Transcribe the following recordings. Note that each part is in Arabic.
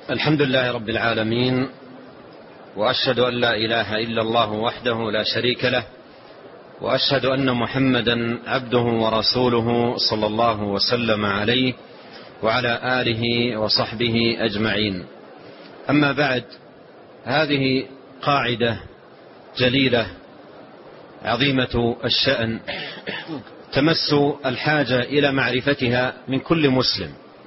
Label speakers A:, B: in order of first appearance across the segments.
A: الحمد لله رب العالمين، وأشهد أن لا إله إلا الله وحده لا شريك له، وأشهد أن محمدا عبده ورسوله صلى الله وسلم عليه وعلى آله وصحبه أجمعين. أما بعد، هذه قاعدة جليلة عظيمة الشأن تمس الحاجة إلى معرفتها من كل مسلم،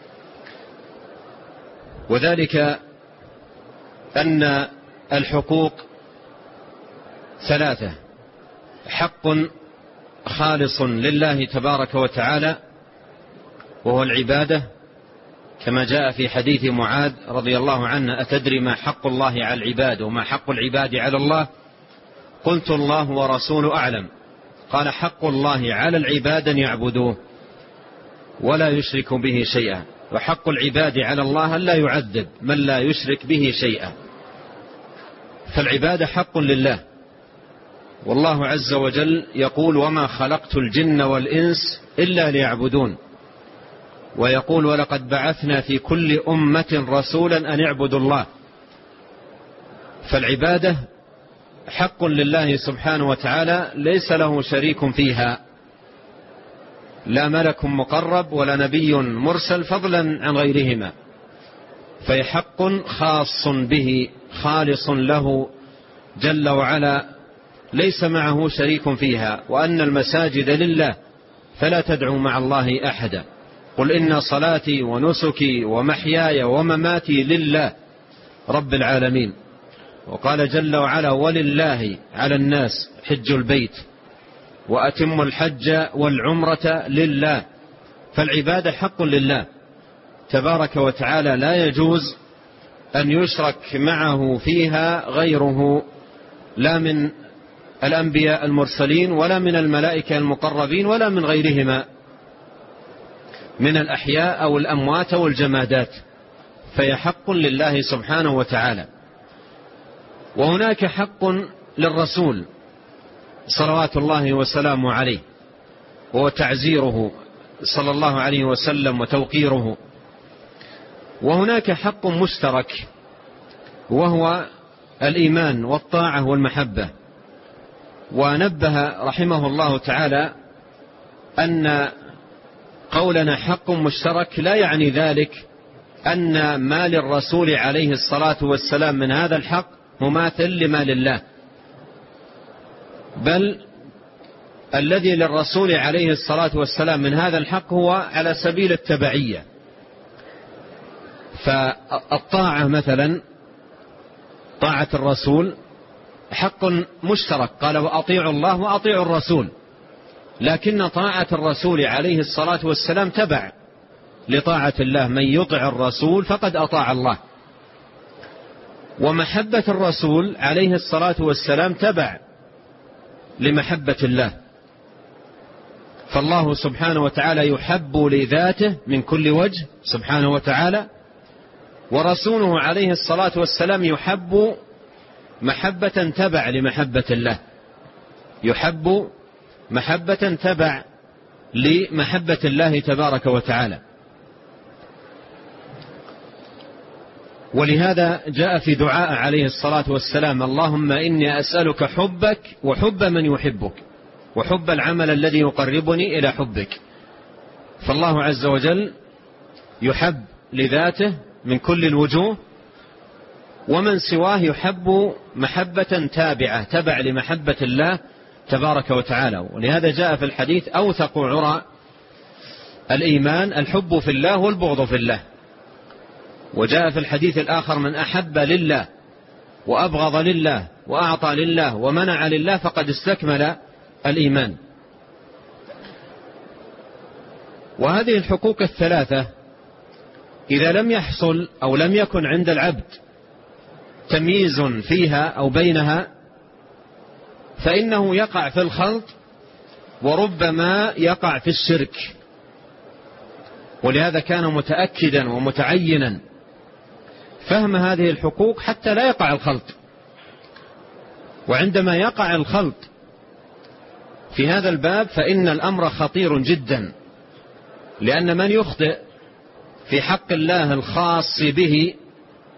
A: وذلك أن الحقوق ثلاثة: حق خالص لله تبارك وتعالى وهو العبادة، كما جاء في حديث معاذ رضي الله عنه: أتدري ما حق الله على العباد وما حق العباد على الله؟ قلت: الله ورسوله أعلم. قال: حق الله على العباد أن يعبدوه ولا يشرك به شيئا، وحق العباد على الله أن لا يعذب من لا يشرك به شيئا. فالعبادة حق لله، والله عز وجل يقول: وما خلقت الجن والإنس إلا ليعبدون، ويقول: ولقد بعثنا في كل أمة رسولا أن يعبدوا الله. فالعبادة حق لله سبحانه وتعالى ليس له شريك فيها، لا ملك مقرب ولا نبي مرسل فضلا عن غيرهما، فهي حق خاص به خالص له جل وعلا، ليس معه شريك فيها. وأن المساجد لله فلا تدعوا مع الله أحدا، قل إن صلاتي ونسكي ومحياي ومماتي لله رب العالمين. وقال جل وعلا: ولله على الناس حج البيت وأتم الحج والعمرة لله. فالعبادة حق لله تبارك وتعالى، لا يجوز أن يشرك معه فيها غيره، لا من الأنبياء المرسلين ولا من الملائكة المقربين ولا من غيرهما من الأحياء أو الأموات أو الجمادات، فهي حق لله سبحانه وتعالى. وهناك حق للرسول صلوات الله وسلامه عليه، وهو تعزيره صلى الله عليه وسلم وتوقيره. وهناك حق مشترك وهو الإيمان والطاعة والمحبة. ونبه رحمه الله تعالى أن قولنا حق مشترك لا يعني ذلك أن ما للرسول عليه الصلاة والسلام من هذا الحق مماثل لما لله، بل الذي للرسول عليه الصلاة والسلام من هذا الحق هو على سبيل التبعية. فالطاعة مثلا، طاعة الرسول حق مشترك، قال: وأطيعوا الله وأطيعوا الرسول، لكن طاعة الرسول عليه الصلاة والسلام تبع لطاعة الله، من يطع الرسول فقد أطاع الله. ومحبة الرسول عليه الصلاة والسلام تبع لمحبة الله، فالله سبحانه وتعالى يحب لذاته من كل وجه سبحانه وتعالى، ورسوله عليه الصلاة والسلام يحب محبة تبع لمحبة الله، يحب محبة تبع لمحبة الله تبارك وتعالى. ولهذا جاء في دعاء عليه الصلاة والسلام: اللهم إني أسألك حبك وحب من يحبك وحب العمل الذي يقربني إلى حبك. فالله عز وجل يحب لذاته من كل الوجوه، ومن سواه يحب محبة تابعة تبع لمحبة الله تبارك وتعالى. ولهذا جاء في الحديث: أوثق عرى الإيمان الحب في الله والبغض في الله. وجاء في الحديث الآخر: من أحب لله وأبغض لله وأعطى لله ومنع لله فقد استكمل الإيمان. وهذه الحقوق الثلاثة إذا لم يحصل أو لم يكن عند العبد تمييز فيها أو بينها، فإنه يقع في الخلط وربما يقع في الشرك. ولهذا كان متأكدا ومتعينا فهم هذه الحقوق حتى لا يقع الخلط. وعندما يقع الخلط في هذا الباب فإن الأمر خطير جدا، لأن من يخطئ في حق الله الخاص به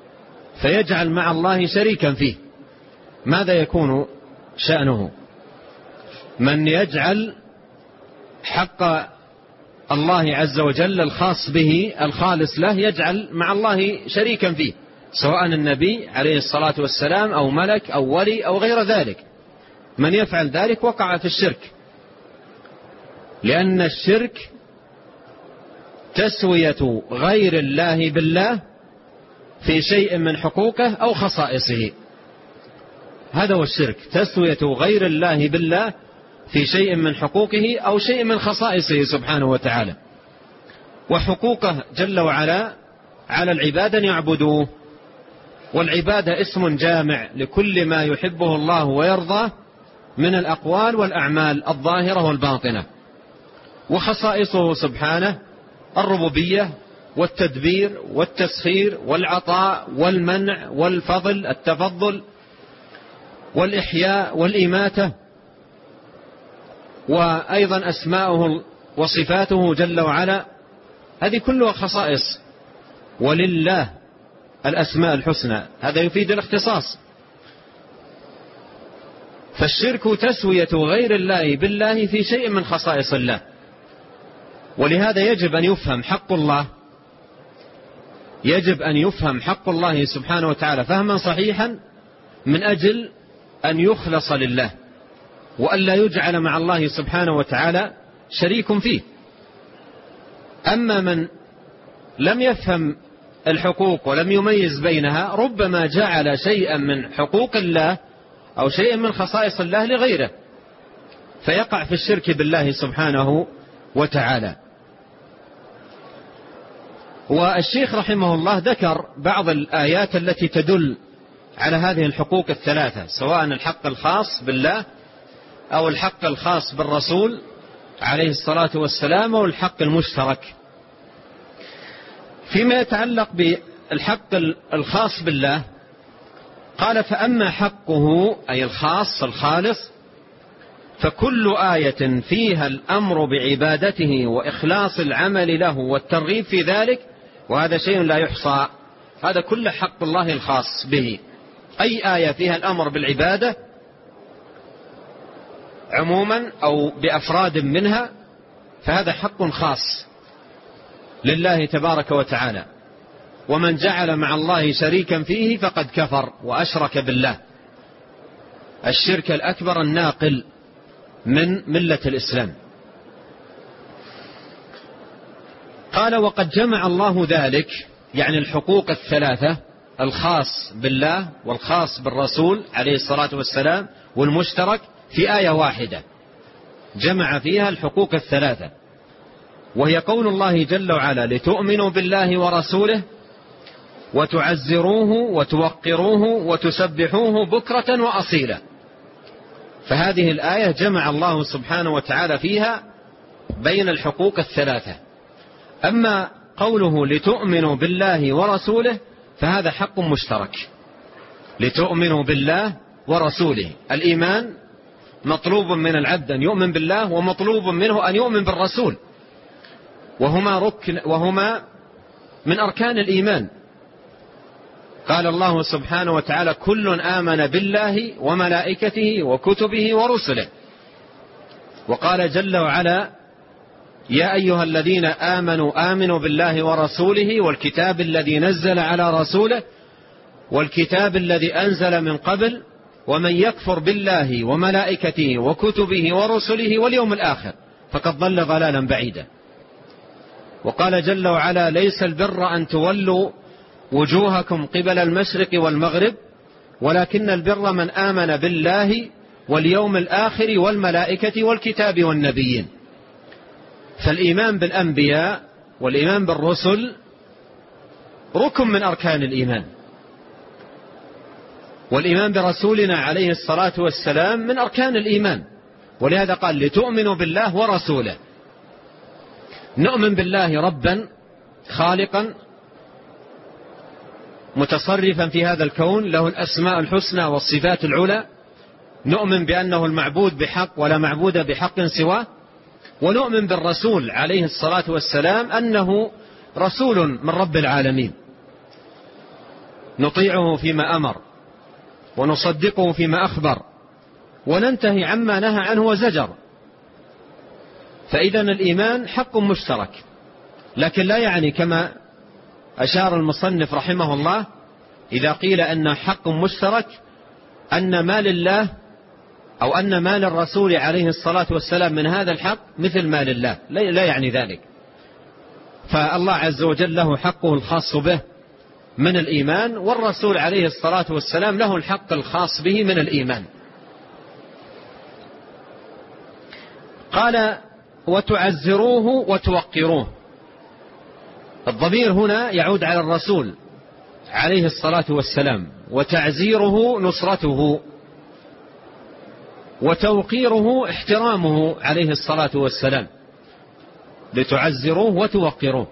A: فيجعل مع الله شريكا فيه، ماذا يكون شأنه؟ من يجعل حق الله عز وجل الخاص به الخالص له يجعل مع الله شريكا فيه، سواء النبي عليه الصلاة والسلام أو ملك أو ولي أو غير ذلك. من يفعل ذلك وقع في الشرك، لأن الشرك تسوية غير الله بالله في شيء من حقوقه أو خصائصه. هذا هو الشرك، تسوية غير الله بالله في شيء من حقوقه أو شيء من خصائصه سبحانه وتعالى. وحقوقه جل وعلا على العباد أن يعبدوه، والعبادة اسم جامع لكل ما يحبه الله ويرضاه من الأقوال والأعمال الظاهرة والباطنة. وخصائصه سبحانه الربوبية والتدبير والتسخير والعطاء والمنع والفضل التفضل والإحياء والإماتة، وأيضا أسماؤه وصفاته جل وعلا، هذه كلها خصائص. ولله الأسماء الحسنى، هذا يفيد الاختصاص. فالشرك تسوية غير الله بالله في شيء من خصائص الله، ولهذا يجب أن يفهم حق الله، يجب أن يفهم حق الله سبحانه وتعالى فهما صحيحا من أجل أن يخلص لله، وأن لا يجعل مع الله سبحانه وتعالى شريك فيه. أما من لم يفهم الحقوق ولم يميز بينها ربما جعل شيئا من حقوق الله أو شيئا من خصائص الله لغيره، فيقع في الشرك بالله سبحانه وتعالى. والشيخ رحمه الله ذكر بعض الآيات التي تدل على هذه الحقوق الثلاثة، سواء الحق الخاص بالله أو الحق الخاص بالرسول عليه الصلاة والسلام أو الحق المشترك. فيما يتعلق بالحق الخاص بالله قال: فأما حقه أي الخاص الخالص فكل آية فيها الأمر بعبادته وإخلاص العمل له والترغيب في ذلك، وهذا شيء لا يحصى، هذا كل حق الله الخاص به. أي آية فيها الأمر بالعبادة عموما أو بأفراد منها فهذا حق خاص لله تبارك وتعالى، ومن جعل مع الله شريكا فيه فقد كفر وأشرك بالله الشرك الأكبر الناقل من ملة الإسلام. قال: وقد جمع الله ذلك، يعني الحقوق الثلاثة، الخاص بالله والخاص بالرسول عليه الصلاة والسلام والمشترك، في آية واحدة جمع فيها الحقوق الثلاثة، وهي قول الله جل وعلا: لتؤمنوا بالله ورسوله وتعزروه وتوقروه وتسبحوه بكرة وأصيلا. فهذه الآية جمع الله سبحانه وتعالى فيها بين الحقوق الثلاثة. أما قوله لتؤمنوا بالله ورسوله فهذا حق مشترك، لتؤمنوا بالله ورسوله. الإيمان مطلوب من العبد أن يؤمن بالله، ومطلوب منه أن يؤمن بالرسول، وهما من أركان الإيمان. قال الله سبحانه وتعالى: كل آمن بالله وملائكته وكتبه ورسله. وقال جل وعلا: يا أيها الذين آمنوا آمنوا بالله ورسوله والكتاب الذي نزل على رسوله والكتاب الذي أنزل من قبل ومن يكفر بالله وملائكته وكتبه ورسله واليوم الآخر فقد ضل ضلالا بعيدا. وقال جل وعلا: ليس البر أن تولوا وجوهكم قبل المشرق والمغرب ولكن البر من آمن بالله واليوم الآخر والملائكة والكتاب والنبيين. فالإيمان بالأنبياء والإيمان بالرسل ركن من أركان الإيمان، والإيمان برسولنا عليه الصلاة والسلام من أركان الإيمان. ولهذا قال: لتؤمنوا بالله ورسوله. نؤمن بالله ربا خالقا متصرفا في هذا الكون، له الأسماء الحسنى والصفات العلى. نؤمن بأنه المعبود بحق ولا معبود بحق سواه. ونؤمن بالرسول عليه الصلاة والسلام أنه رسول من رب العالمين. نطيعه فيما أمر ونصدقه فيما أخبر وننتهي عما نهى عنه وزجر. فإذا الإيمان حق مشترك، لكن لا يعني كما أشار المصنف رحمه الله إذا قيل أن حق مشترك أن ما لله أو أن ما للرسول عليه الصلاة والسلام من هذا الحق مثل ما لله، لا يعني ذلك. فالله عز وجل له حقه الخاص به من الإيمان، والرسول عليه الصلاة والسلام له الحق الخاص به من الإيمان. قال وتعزروه وتوقروه. الضمير هنا يعود على الرسول عليه الصلاة والسلام، وتعزيره نصرته، وتوقيره احترامه عليه الصلاة والسلام. لتعزروه وتوقروه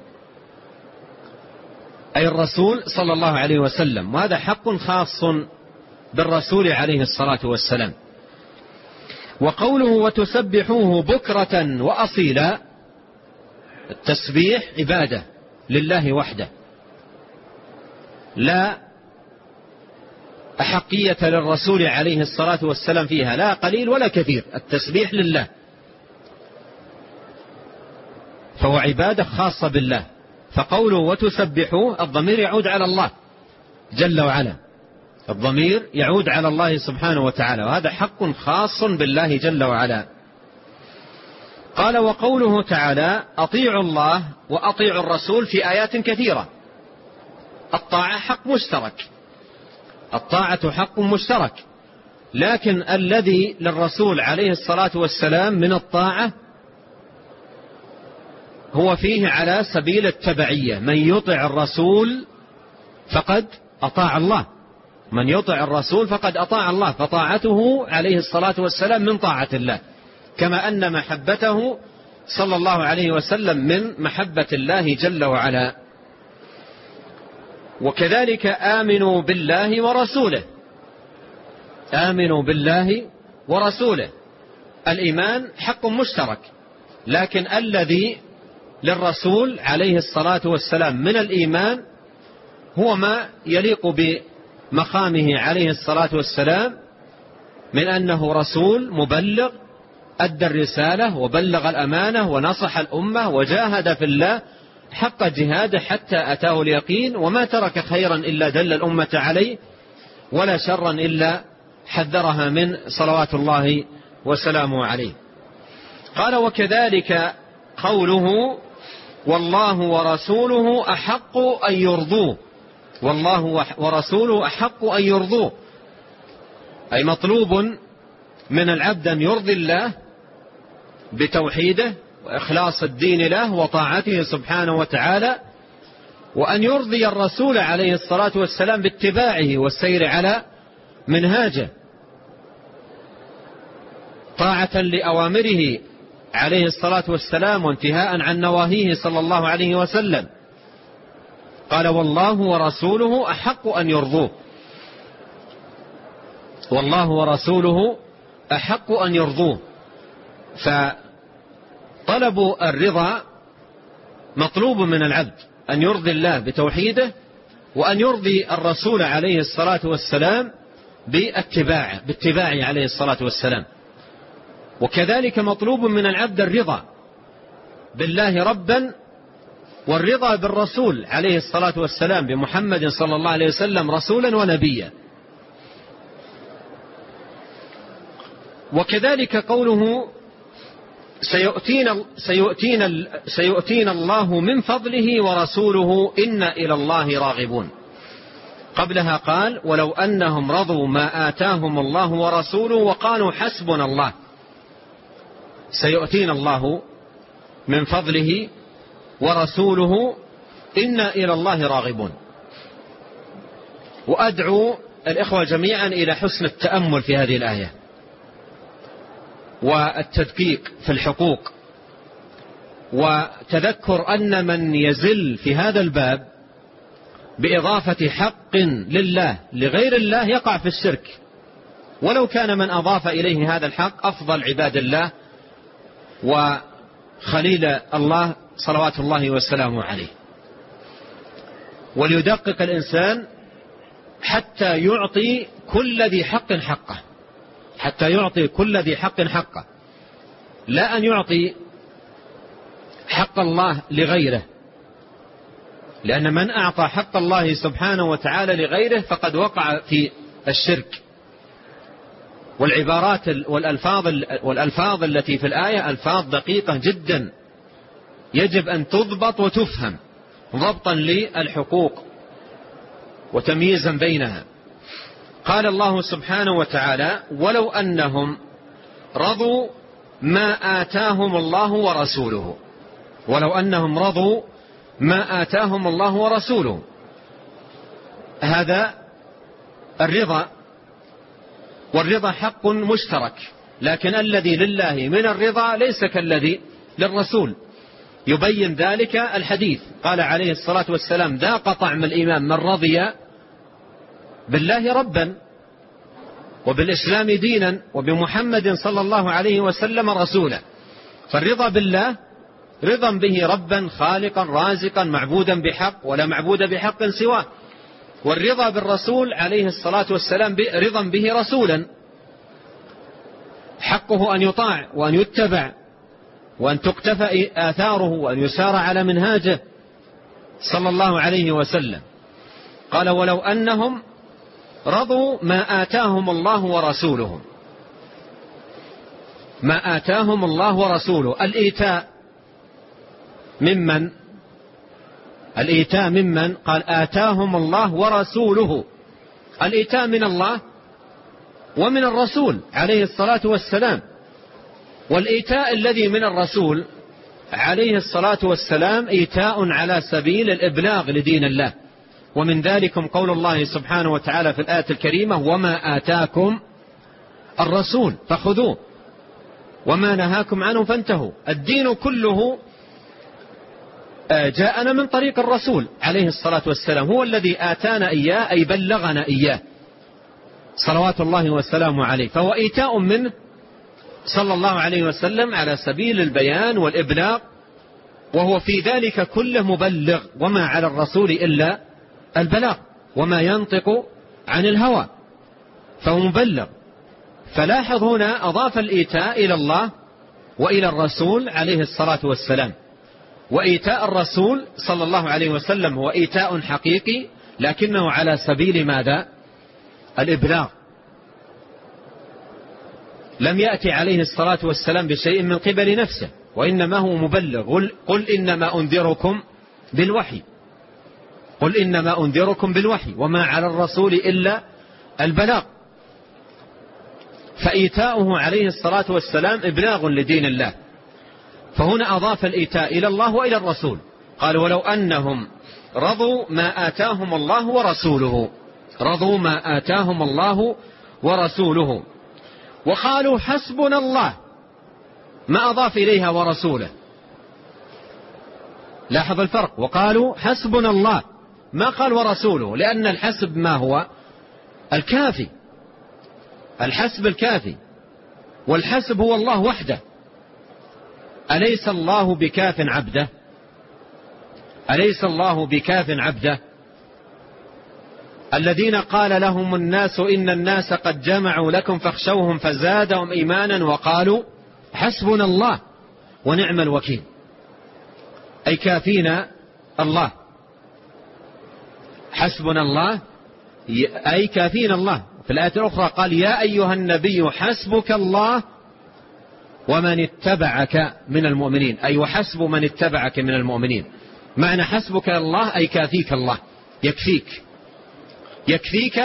A: أي الرسول صلى الله عليه وسلم، وهذا حق خاص بالرسول عليه الصلاة والسلام. وقوله وتسبحوه بكرة وأصيلا، التسبيح عبادة لله وحده، لا أحقية للرسول عليه الصلاة والسلام فيها، لا قليل ولا كثير، التسبيح لله، فهو عبادة خاصة بالله. فقوله وتسبحوه الضمير يعود على الله جل وعلا، الضمير يعود على الله سبحانه وتعالى، وهذا حق خاص بالله جل وعلا. قال وقوله تعالى أطيعوا الله وأطيعوا الرسول في آيات كثيرة. الطاعة حق مشترك، الطاعة حق مشترك، لكن الذي للرسول عليه الصلاة والسلام من الطاعة هو فيه على سبيل التبعية، من يطع الرسول فقد أطاع الله، من يطع الرسول فقد أطاع الله، فطاعته عليه الصلاة والسلام من طاعة الله، كما أن محبته صلى الله عليه وسلم من محبة الله جل وعلا. وكذلك آمنوا بالله ورسوله، آمنوا بالله ورسوله، الإيمان حق مشترك، لكن الذي للرسول عليه الصلاة والسلام من الإيمان هو ما يليق بمقامه عليه الصلاة والسلام من أنه رسول مبلغ أدى الرسالة وبلغ الأمانة ونصح الأمة وجاهد في الله حق جهاده حتى أتاه اليقين، وما ترك خيرا إلا دل الأمة عليه ولا شرا إلا حذرها من، صلوات الله وسلامه عليه. قال وكذلك قوله والله ورسوله أحق أن يرضوه، والله ورسوله أحق أن يرضوه، أي مطلوب من العبد أن يرضي الله بتوحيده وإخلاص الدين له وطاعته سبحانه وتعالى، وأن يرضي الرسول عليه الصلاة والسلام باتباعه والسير على منهاجه طاعة لأوامره عليه الصلاة والسلام وانتهاء عن نواهيه صلى الله عليه وسلم. قال والله ورسوله أحق أن يرضوه، والله ورسوله أحق أن يرضوه، فطلب الرضا مطلوب من العبد أن يرضي الله بتوحيده، وأن يرضي الرسول عليه الصلاة والسلام باتباعه عليه الصلاة والسلام. وكذلك مطلوب من العبد الرضا بالله ربا، والرضا بالرسول عليه الصلاة والسلام بمحمد صلى الله عليه وسلم رسولا ونبيا. وكذلك قوله سيؤتينا الله من فضله ورسوله إنا إلى الله راغبون. قبلها قال ولو أنهم رضوا ما آتاهم الله ورسوله وقالوا حسبنا الله. سيؤتينا الله من فضله ورسوله إنا إلى الله راغبون. وأدعو الإخوة جميعا إلى حسن التأمل في هذه الآية والتدقيق في الحقوق، وتذكر أن من يزل في هذا الباب بإضافة حق لله لغير الله يقع في الشرك، ولو كان من أضاف إليه هذا الحق أفضل عباد الله وخليل الله صلوات الله وسلامه عليه. وليدقق الإنسان حتى يعطي كل ذي حق حقه، حتى يعطي كل ذي حق حقه، لا أن يعطي حق الله لغيره، لأن من أعطى حق الله سبحانه وتعالى لغيره فقد وقع في الشرك. والعبارات والألفاظ التي في الآية ألفاظ دقيقة جدا، يجب أن تضبط وتفهم ضبطا للحقوق وتمييزا بينها. قال الله سبحانه وتعالى: ولو أنهم رضوا ما آتاهم الله ورسوله. ولو أنهم رضوا ما آتاهم الله ورسوله، هذا الرضا، والرضا حق مشترك، لكن الذي لله من الرضا ليس كالذي للرسول. يبين ذلك الحديث، قال عليه الصلاة والسلام: ذاق طعم الإيمان من رضي بالله ربا وبالإسلام دينا وبمحمد صلى الله عليه وسلم رسولا. فالرضا بالله رضا به ربا خالقا رازقا معبودا بحق ولا معبود بحق سواه، والرضا بالرسول عليه الصلاة والسلام رضا به رسولا حقه أن يطاع وأن يتبع وأن تقتفى آثاره وأن يسار على منهاجه صلى الله عليه وسلم. قال: ولو أنهم رضوا ما آتاهم الله ورسوله. ما آتاهم الله ورسوله، الإيتاء ممن؟ الإيتاء ممن؟ قال: آتاهم الله ورسوله. الإيتاء من الله ومن الرسول عليه الصلاة والسلام. والإيتاء الذي من الرسول عليه الصلاة والسلام إيتاء على سبيل الإبلاغ لدين الله، ومن ذلكم قول الله سبحانه وتعالى في الآية الكريمة: وما آتاكم الرسول فخذوه وما نهاكم عنه فانتهوا. الدين كله جاءنا من طريق الرسول عليه الصلاة والسلام، هو الذي آتانا إياه أي بلغنا إياه صلوات الله وسلامه عليه، فهو إيتاء منه صلى الله عليه وسلم على سبيل البيان والإبلاغ، وهو في ذلك كله مبلغ، وما على الرسول إلا البلاغ، وما ينطق عن الهوى، فهو مبلغ. فلاحظ هنا أضاف الإيتاء إلى الله وإلى الرسول عليه الصلاة والسلام. وإيتاء الرسول صلى الله عليه وسلم هو إيتاء حقيقي، لكنه على سبيل ماذا؟ الإبلاغ. لم يأتي عليه الصلاة والسلام بشيء من قبل نفسه، وإنما هو مبلغ. قل إنما أنذركم بالوحي، قل إنما أنذركم بالوحي وما على الرسول إلا البلاغ. فإيتاؤه عليه الصلاة والسلام إبلاغ لدين الله، فهنا أضاف الإيتاء إلى الله وإلى الرسول. قال: ولو أنهم رضوا ما آتاهم الله ورسوله. رضوا ما آتاهم الله ورسوله وقالوا حسبنا الله، ما أضاف إليها ورسوله. لاحظ الفرق، وقالوا حسبنا الله ما قال ورسوله، لأن الحسب ما هو؟ الكافي، الحسب الكافي، والحسب هو الله وحده. أليس الله بكاف عبده؟ أليس الله بكاف عبده؟ الذين قال لهم الناس إن الناس قد جمعوا لكم فاخشوهم فزادهم إيمانا وقالوا حسبنا الله ونعم الوكيل، أي كافينا الله. حسبنا الله أي كافينا الله. في الآية الأخرى قال: يا أيها النبي حسبك الله ومن اتبعك من المؤمنين، أي وحسب من اتبعك من المؤمنين. معنى حسبك الله أي كافيك الله، يكفيك، يكفيك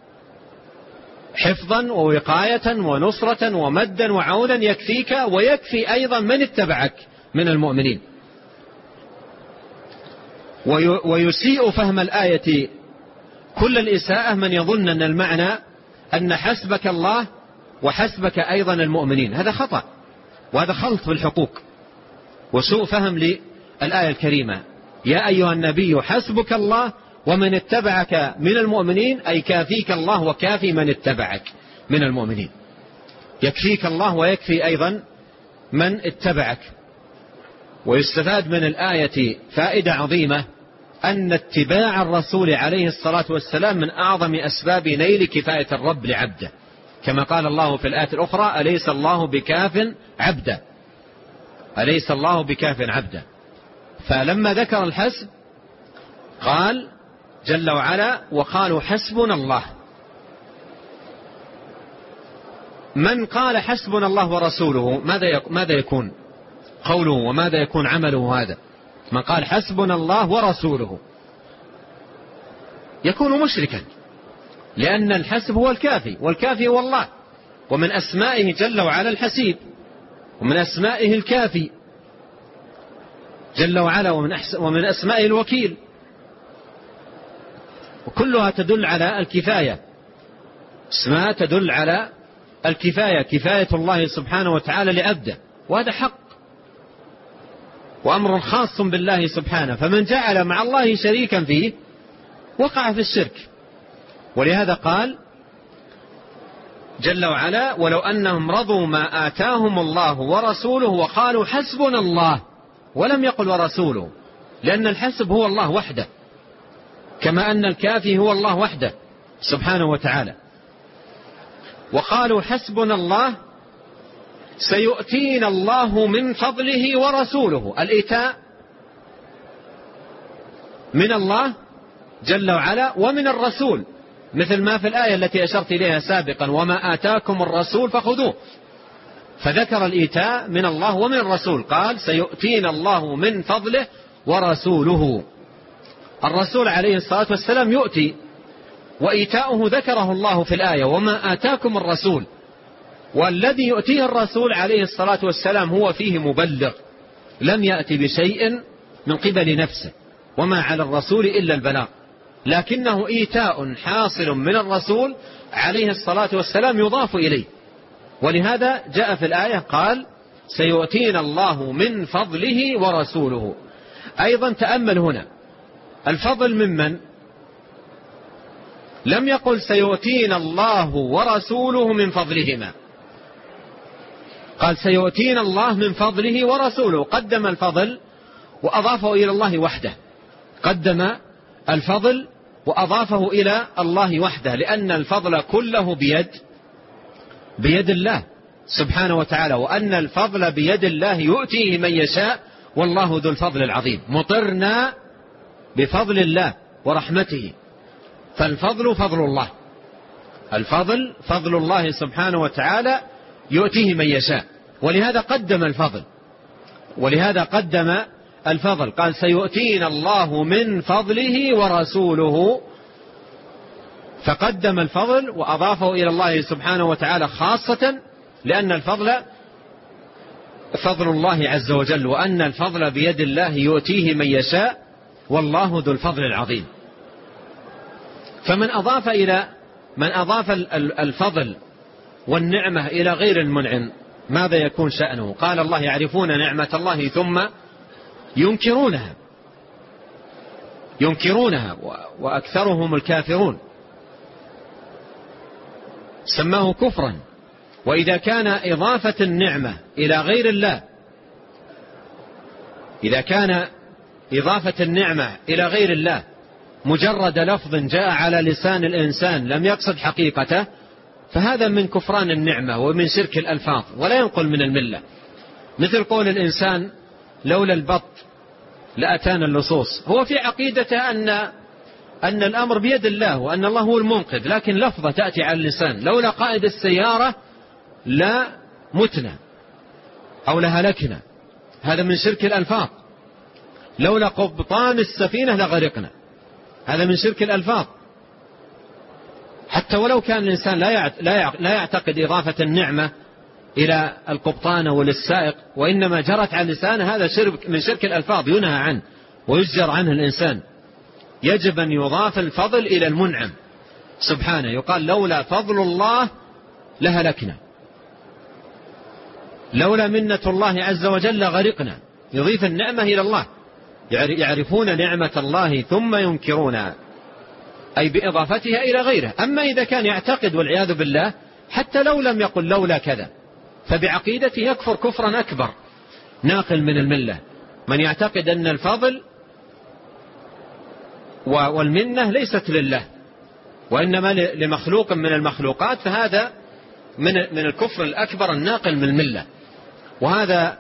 A: حفظا ووقاية ونصرة ومدا وعونا، يكفيك ويكفي أيضا من اتبعك من المؤمنين. ويسيء فهم الآية كل الإساءة من يظن أن المعنى أن حسبك الله وحسبك أيضا المؤمنين، هذا خطأ، وهذا خلط في الحقوق وسوء فهم للآية الكريمة. يا أيها النبي حسبك الله ومن اتبعك من المؤمنين، أي كافيك الله وكافي من اتبعك من المؤمنين، يكفيك الله ويكفي أيضا من اتبعك. ويستفاد من الآية فائدة عظيمة، أن اتباع الرسول عليه الصلاة والسلام من أعظم أسباب نيل كفاية الرب لعبده، كما قال الله في الآية الأخرى: أليس الله بكاف عبده، أليس الله بكاف عبده. فلما ذكر الحسب قال جل وعلا: وقالوا حسبنا الله. من قال حسبنا الله ورسوله ماذا يكون قوله وماذا يكون عمله؟ هذا من قال حسبنا الله ورسوله يكون مشركا، لأن الحسب هو الكافي، والكافي هو الله، ومن أسمائه جل وعلا الحسيب، ومن أسمائه الكافي جل وعلا، ومن أسمائه الوكيل، وكلها تدل على الكفاية. اسماء تدل على الكفاية، كفاية الله سبحانه وتعالى لعبده، وهذا حق وأمر خاص بالله سبحانه، فمن جعل مع الله شريكا فيه وقع في الشرك. ولهذا قال جل وعلا: ولو أنهم رضوا ما آتاهم الله ورسوله وقالوا حسبنا الله، ولم يقل ورسوله، لأن الحسب هو الله وحده، كما أن الكافي هو الله وحده سبحانه وتعالى. وقالوا حسبنا الله سيؤتينا الله من فضله ورسوله. الإيتاء من الله جل وعلا ومن الرسول، مثل ما في الآية التي أشرت إليها سابقا: وما آتاكم الرسول فخذوه. فذكر الإيتاء من الله ومن الرسول، قال سيؤتينا الله من فضله ورسوله. الرسول عليه الصلاة والسلام يؤتي، وإيتاؤه ذكره الله في الآية: وما آتاكم الرسول. والذي يؤتيه الرسول عليه الصلاة والسلام هو فيه مبلغ، لم يأتي بشيء من قبل نفسه، وما على الرسول إلا البلاغ، لكنه إيتاء حاصل من الرسول عليه الصلاة والسلام يضاف إليه. ولهذا جاء في الآية قال سيؤتينا الله من فضله ورسوله. أيضا تأمل هنا الفضل ممن؟ لم يقل سيؤتينا الله ورسوله من فضلهما، قال سيؤتينا الله من فضله ورسوله. قدم الفضل وأضافه إلى الله وحده، قدم الفضل وأضافه إلى الله وحده، لأن الفضل كله بيد الله سبحانه وتعالى، وأن الفضل بيد الله يؤتيه من يشاء، والله ذو الفضل العظيم. مطرنا بفضل الله ورحمته، فالفضل فضل الله، الفضل فضل الله سبحانه وتعالى يؤتيه من يشاء. ولهذا قدم الفضل، ولهذا قدم الفضل، قال سيؤتينا الله من فضله ورسوله، فقدم الفضل وأضافه إلى الله سبحانه وتعالى خاصة، لأن الفضل فضل الله عز وجل، وأن الفضل بيد الله يؤتيه من يشاء، والله ذو الفضل العظيم. فمن أضاف الفضل والنعمة إلى غير المنعم ماذا يكون شأنه؟ قال الله يعرفون نعمة الله ثم ينكرونها وأكثرهم الكافرون، سماه كفرا. وإذا كان إضافة النعمة إلى غير الله، إذا كان إضافة النعمة إلى غير الله مجرد لفظ جاء على لسان الإنسان لم يقصد حقيقته، فهذا من كفران النعمة ومن شرك الألفاظ، ولا ينقل من الملة. مثل قول الإنسان لولا البط لأتانا اللصوص، هو في عقيدته أن الأمر بيد الله وأن الله هو المنقذ، لكن لفظة تأتي على اللسان: لولا قائد السيارة لا متنا أو لهلكنا، هذا من شرك الألفاظ. لولا قبطان السفينة لغرقنا، هذا من شرك الألفاظ. حتى ولو كان الإنسان لا يعتقد إضافة النعمة إلى القبطان وللسائق، وإنما جرت على اللسان، هذا شرك من شرك الألفاظ ينهى عنه ويزجر عنه الإنسان. يجب أن يضاف الفضل إلى المنعم سبحانه، يقال لولا فضل الله لهلكنا، لولا منة الله عز وجل غرقنا. يضيف النعمة إلى الله، يعرفون نعمة الله ثم ينكرونها، أي بإضافتها إلى غيره. أما إذا كان يعتقد والعياذ بالله حتى لو لم يقل لولا كذا، فبعقيدته يكفر كفرا أكبر ناقل من الملة. من يعتقد أن الفضل والمنة ليست لله وإنما لمخلوق من المخلوقات، فهذا من الكفر الأكبر الناقل من الملة. وهذا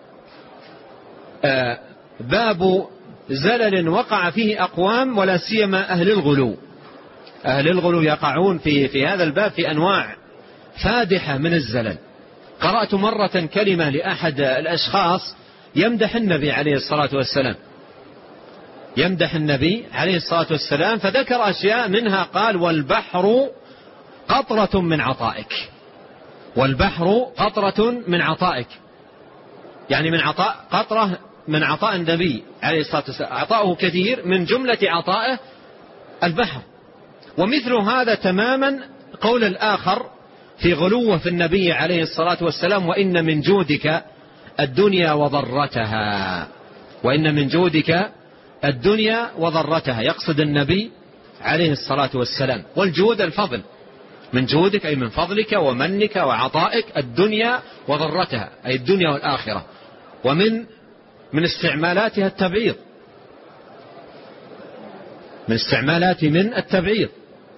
A: باب زلل وقع فيه أقوام، ولا سيما أهل الغلو. أهل الغلو يقعون في هذا الباب في أنواع فادحة من الزلل. قرأت مرة كلمة لأحد الأشخاص يمدح النبي عليه الصلاة والسلام، يمدح النبي عليه الصلاة والسلام، فذكر أشياء منها قال: والبحر قطرة من عطائك. والبحر قطرة من عطائك، يعني من عطاء، قطرة من عطاء النبي عليه الصلاة والسلام، عطاؤه كثير، من جملة عطائه البحر. ومثل هذا تماما قول الآخر في غلوه في النبي عليه الصلاة والسلام: وإن من جودك الدنيا وضرتها. وإن من جودك الدنيا وضرتها، يقصد النبي عليه الصلاة والسلام. والجود الفضل، من جودك أي من فضلك ومنك وعطائك الدنيا وضرتها، أي الدنيا والآخرة. ومن استعمالاتها التبعيض، من استعمالات من التبعيض.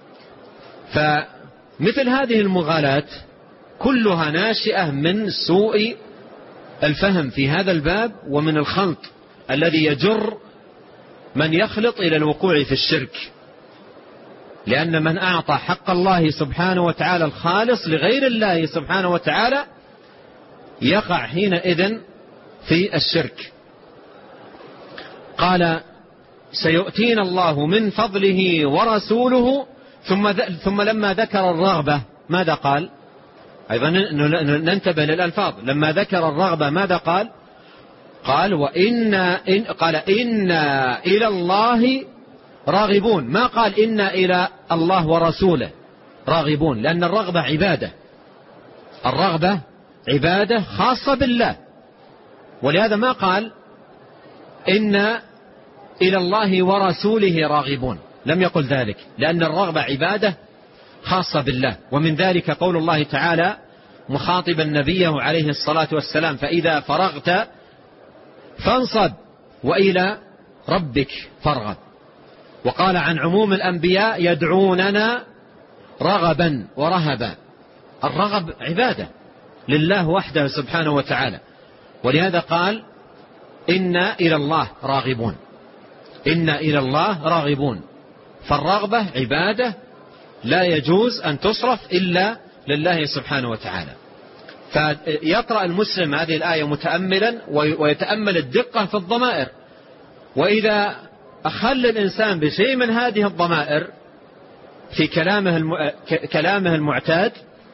A: فمثل هذه المغالاة كلها ناشئة من سوء الفهم في هذا الباب، ومن الخلط الذي يجر من يخلط إلى الوقوع في الشرك. لأن من أعطى حق الله سبحانه وتعالى الخالص لغير الله سبحانه وتعالى يقع حينئذ في الشرك. قال: سيؤتينا الله من فضله ورسوله. ثم لما ذكر الرغبة ماذا قال؟ أيضا ننتبه للألفاظ. لما ذكر الرغبة ماذا قال؟ قال: قال: إنا إلى الله راغبون. ما قال إنا إلى الله ورسوله راغبون، لأن الرغبة عبادة، الرغبة عبادة خاصة بالله، ولهذا ما قال إنا إلى الله ورسوله راغبون، لم يقل ذلك، لأن الرغبة عبادة خاصة بالله. ومن ذلك قول الله تعالى مخاطبا نبيه عليه الصلاة والسلام: فإذا فرغت فانصب وإلى ربك فارغب. وقال عن عموم الأنبياء: يدعوننا رغبا ورهبا. الرغب عبادة لله وحده سبحانه وتعالى، ولهذا قال: إنا إلى الله راغبون. إنا إلى الله راغبون. فالرغبة عبادة لا يجوز أن تصرف إلا لله سبحانه وتعالى. فيقرأ المسلم هذه الآية متأملا ويتأمل الدقة في الضمائر، وإذا أخل الإنسان بشيء من هذه الضمائر في كلامه المعتاد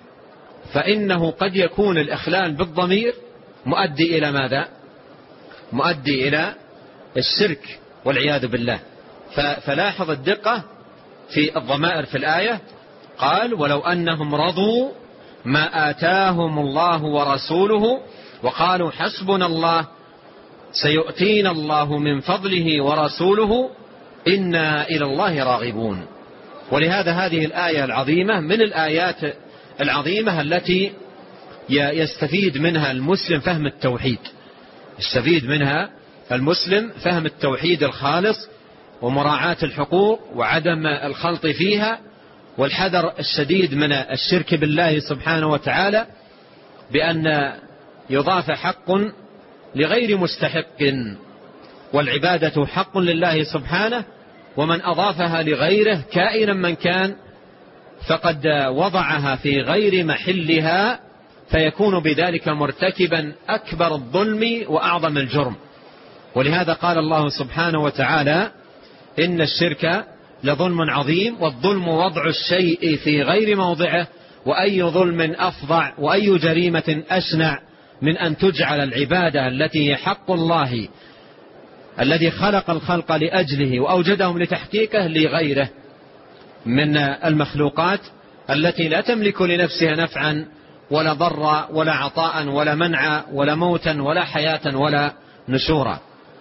A: فإنه قد يكون الإخلال بالضمير مؤدي إلى ماذا؟ مؤدي إلى الشرك والعياذ بالله. فلاحظ الدقة في الضمائر في الآية. قال: ولو أنهم رضوا ما آتاهم الله ورسوله وقالوا حسبنا الله سيؤتينا الله من فضله ورسوله إنا إلى الله راغبون. ولهذا هذه الآية العظيمة من الآيات العظيمة التي يستفيد منها المسلم فهم التوحيد، يستفيد منها المسلم فهم التوحيد الخالص ومراعاة الحقوق وعدم الخلط فيها والحذر الشديد من الشرك بالله سبحانه وتعالى، بأن يضاف حق لغير مستحق، والعبادة حق لله سبحانه، ومن أضافها لغيره كائنا من كان فقد وضعها في غير محلها، فيكون بذلك مرتكبا أكبر الظلم وأعظم الجرم. ولهذا قال الله سبحانه وتعالى: إن الشرك لظلم عظيم، والظلم وضع الشيء في غير موضعه، وأي ظلم أفظع وأي جريمة أشنع من أن تجعل العبادة التي هي حق الله الذي خلق الخلق لأجله وأوجدهم لتحقيقه لغيره من المخلوقات التي لا تملك لنفسها نفعا ولا ضرا ولا عطاء ولا منعا ولا موتا ولا حياة ولا نشورا.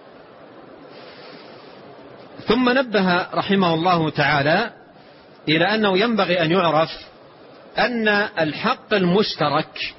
A: ثم نبه رحمه الله تعالى إلى أنه ينبغي أن يعرف أن الحق المشترك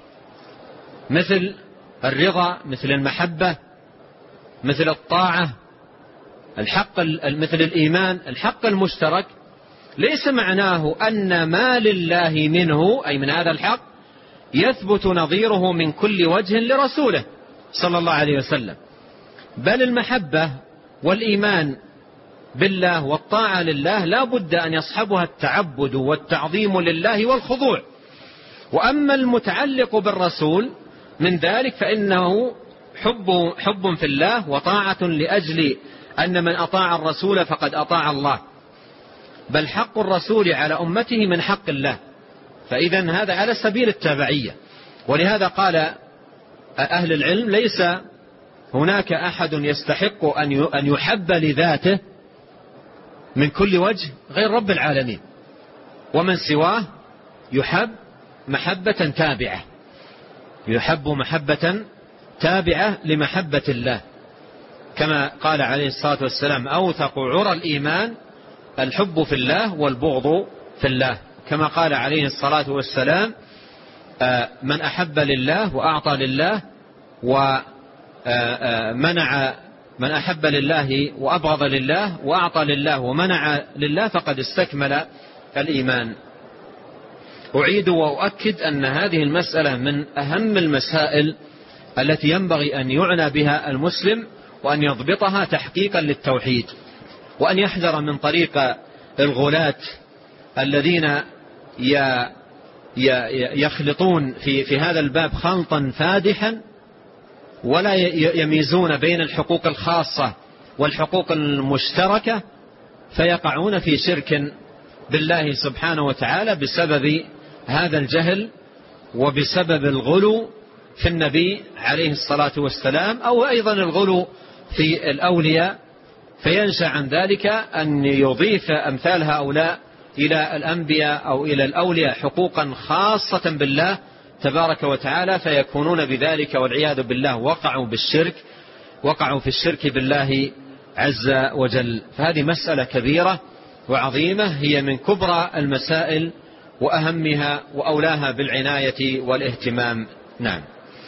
A: مثل الرضا، مثل المحبة، مثل الطاعة، الحق مثل الإيمان، الحق المشترك ليس معناه أن ما لله منه أي من هذا الحق يثبت نظيره من كل وجه لرسوله صلى الله عليه وسلم، بل المحبة والإيمان بالله والطاعة لله لا بد أن يصحبها التعبد والتعظيم لله والخضوع. وأما المتعلق بالرسول من ذلك فإنه حب في الله وطاعة لأجل أن من أطاع الرسول فقد أطاع الله، بل حق الرسول على أمته من حق الله، فإذا هذا على سبيل التابعية. ولهذا قال أهل العلم ليس هناك أحد يستحق أن يحب لذاته من كل وجه غير رب العالمين، ومن سواه يحب محبة تابعة، يحب محبة تابعة لمحبة الله، كما قال عليه الصلاة والسلام أوثق عرى الإيمان الحب في الله والبغض في الله، كما قال عليه الصلاة والسلام من أحب لله وأعطى لله ومنع، من أحب لله وأبغض لله وأعطى لله ومنع لله فقد استكمل الإيمان. أعيد وأؤكد أن هذه المسألة من أهم المسائل التي ينبغي أن يعنى بها المسلم وأن يضبطها تحقيقا للتوحيد، وأن يحذر من طريق الغلاة الذين يخلطون في هذا الباب خلطا فادحا ولا يميزون بين الحقوق الخاصة والحقوق المشتركة، فيقعون في شرك بالله سبحانه وتعالى بسبب هذا الجهل وبسبب الغلو في النبي عليه الصلاة والسلام، أو أيضا الغلو في الأولياء، فينشأ عن ذلك أن يضيف أمثال هؤلاء إلى الأنبياء أو إلى الأولياء حقوقا خاصة بالله تبارك وتعالى، فيكونون بذلك والعياذ بالله وقعوا في الشرك بالله عز وجل. فهذه مسألة كبيرة وعظيمة، هي من كبرى المسائل وأهمها وأولاها بالعناية والاهتمام. نعم.